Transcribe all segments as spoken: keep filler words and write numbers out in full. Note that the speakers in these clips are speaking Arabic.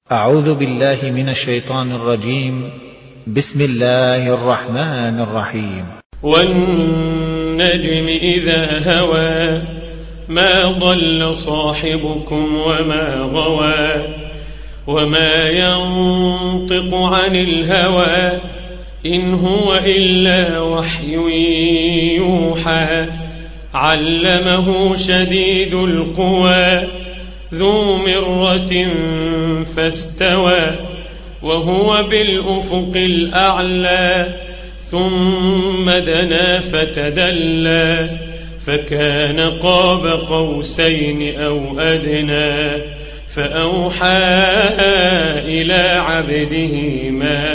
أعوذ بالله من الشيطان الرجيم. بسم الله الرحمن الرحيم. والنجم إذا هوى ما ضل صاحبكم وما غوى وما ينطق عن الهوى إن هو إلا وحي يوحى علمه شديد القوى ذو مرة فاستوى وهو بالأفق الأعلى ثم دنا فتدلى فكان قاب قوسين أو أدنى فأوحى إلى عبده ما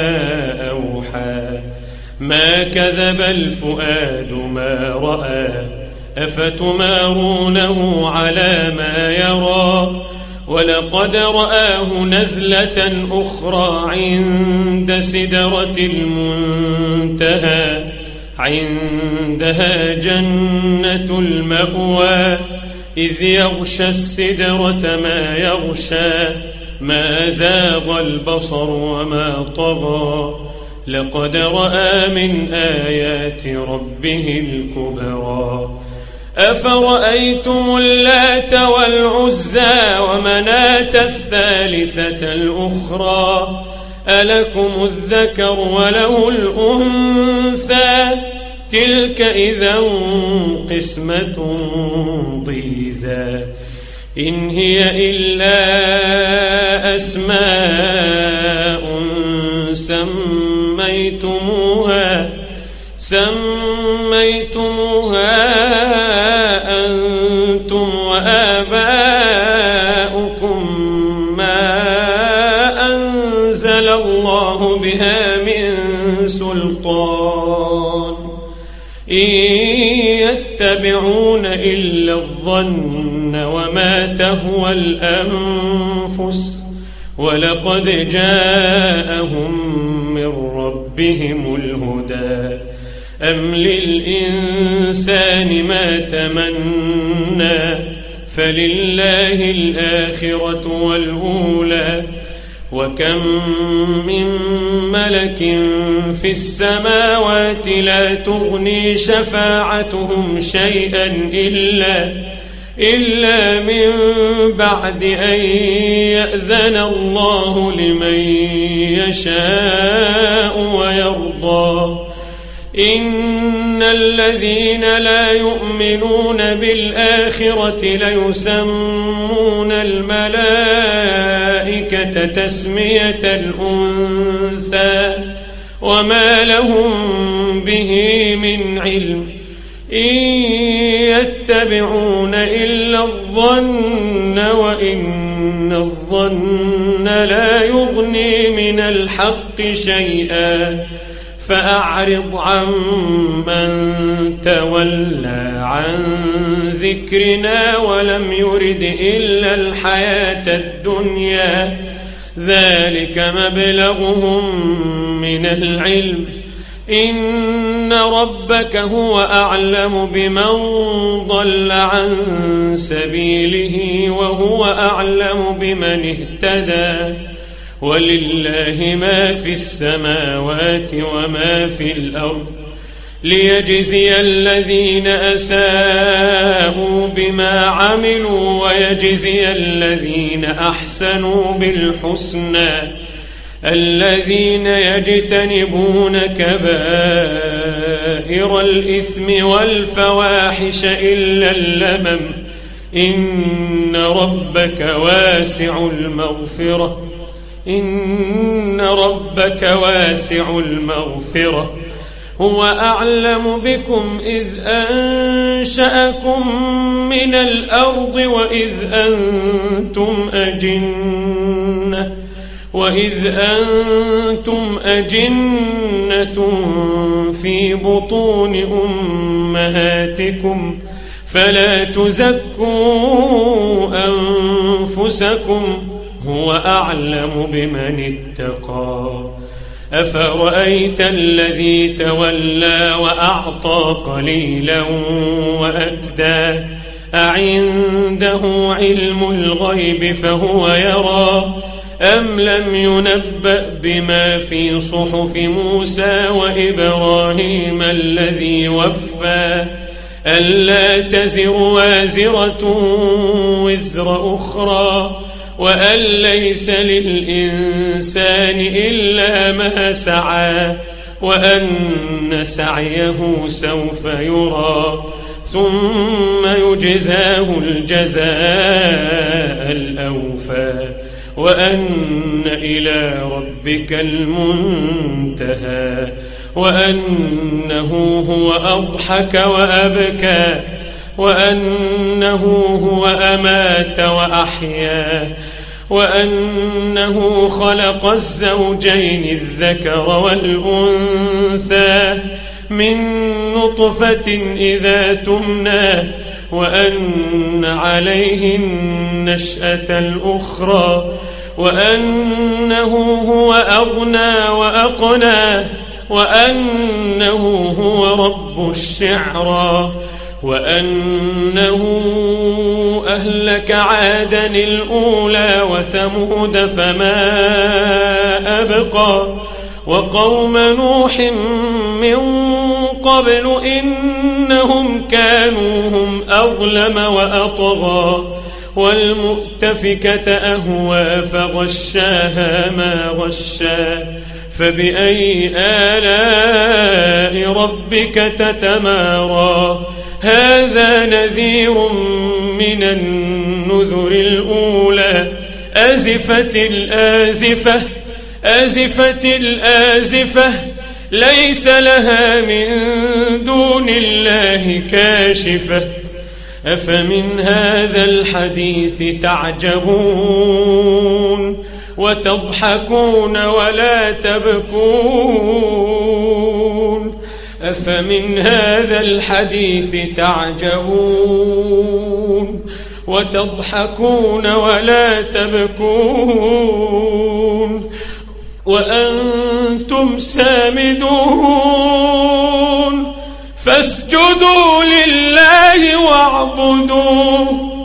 أوحى ما كذب الفؤاد ما رأى أفتمارونه على ما يرى ولقد رآه نزلة أخرى عند سدرة المنتهى عندها جنة المأوى إذ يغشى السدرة ما يغشى ما زاغ البصر وما طغى لقد رأى من آيات ربه الكبرى أفرأيتم اللات والعزى ومناة الثالثة الأخرى ألكم الذكر وله الأنثى تلك إذا قسمة ضيزى إن هي إلا أسماء سميتموها سميتموها أنتم وآباؤكم ما أنزل الله بها من سلطان إن يتبعون إلا الظن وما تهوى الأنفس ولقد جاءهم من ربهم الهدى أم للإنسان ما تمنى فلله الآخرة والأولى وكم من ملك في السماوات لا تغني شفاعتهم شيئا إلا إلا من بعد أن يأذن الله لمن يشاء ويرضى إن الذين لا يؤمنون بالآخرة ليسمون الملائكة تسمية الأنثى وما لهم به من علم إن يتبعون إلا الظن وإن الظن لا يغني من الحق شيئا فأعرض عن من تولى عن ذكرنا ولم يرد إلا الحياة الدنيا ذلك مبلغهم من العلم إن ربك هو أعلم بمن ضل عن سبيله وهو أعلم بمن اهتدى ولله ما في السماوات وما في الأرض ليجزي الذين أساءوا بما عملوا ويجزي الذين أحسنوا بالحسنى الذين يجتنبون كبائر الإثم والفواحش إلا اللمم إن ربك واسع المغفرة إن ربك واسع المغفرة هو أعلم بكم إذ أنشأكم من الأرض وإذ أنتم أجنة وإذ أنتم أجنة في بطون أمهاتكم فلا تزكوا أنفسكم هو أعلم بمن اتقى أفرأيت الذي تولى وأعطى قليلا وأكدى أعنده علم الغيب فهو يرى أم لم ينبأ بما في صحف موسى وإبراهيم الذي وفى ألا تزر وازرة وزر أخرى وأن ليس للإنسان إلا ما سعى وأن سعيه سوف يرى ثم يجزاه الجزاء الأوفى وأن إلى ربك المنتهى وأنه هو أضحك وأبكى وأنه هو أمات وأحيا وأنه خلق الزوجين الذكر والأنثى من نطفة إذا تمنى وأن عليه النشأة الأخرى وأنه هو أغنى وأقنى وأنه هو رب الشعرى وأنه أهلك عادا الأولى وثمود فما أبقى وقوم نوح من قبل إنهم كانوا هم أظلم وأطغى والمؤتفكة أهوى فغشاها ما غشا فبأي آلاء ربك تتمارى هذا نذير من النذر الأولى أزفت الآزفة أزفت الآزفة ليس لها من دون الله كاشفة أفمن هذا الحديث تعجبون وتضحكون ولا تبكون أفمن هذا الحديث تعجبون وتضحكون ولا تبكون وأنتم سامدون فاسجدوا لله واعبدوا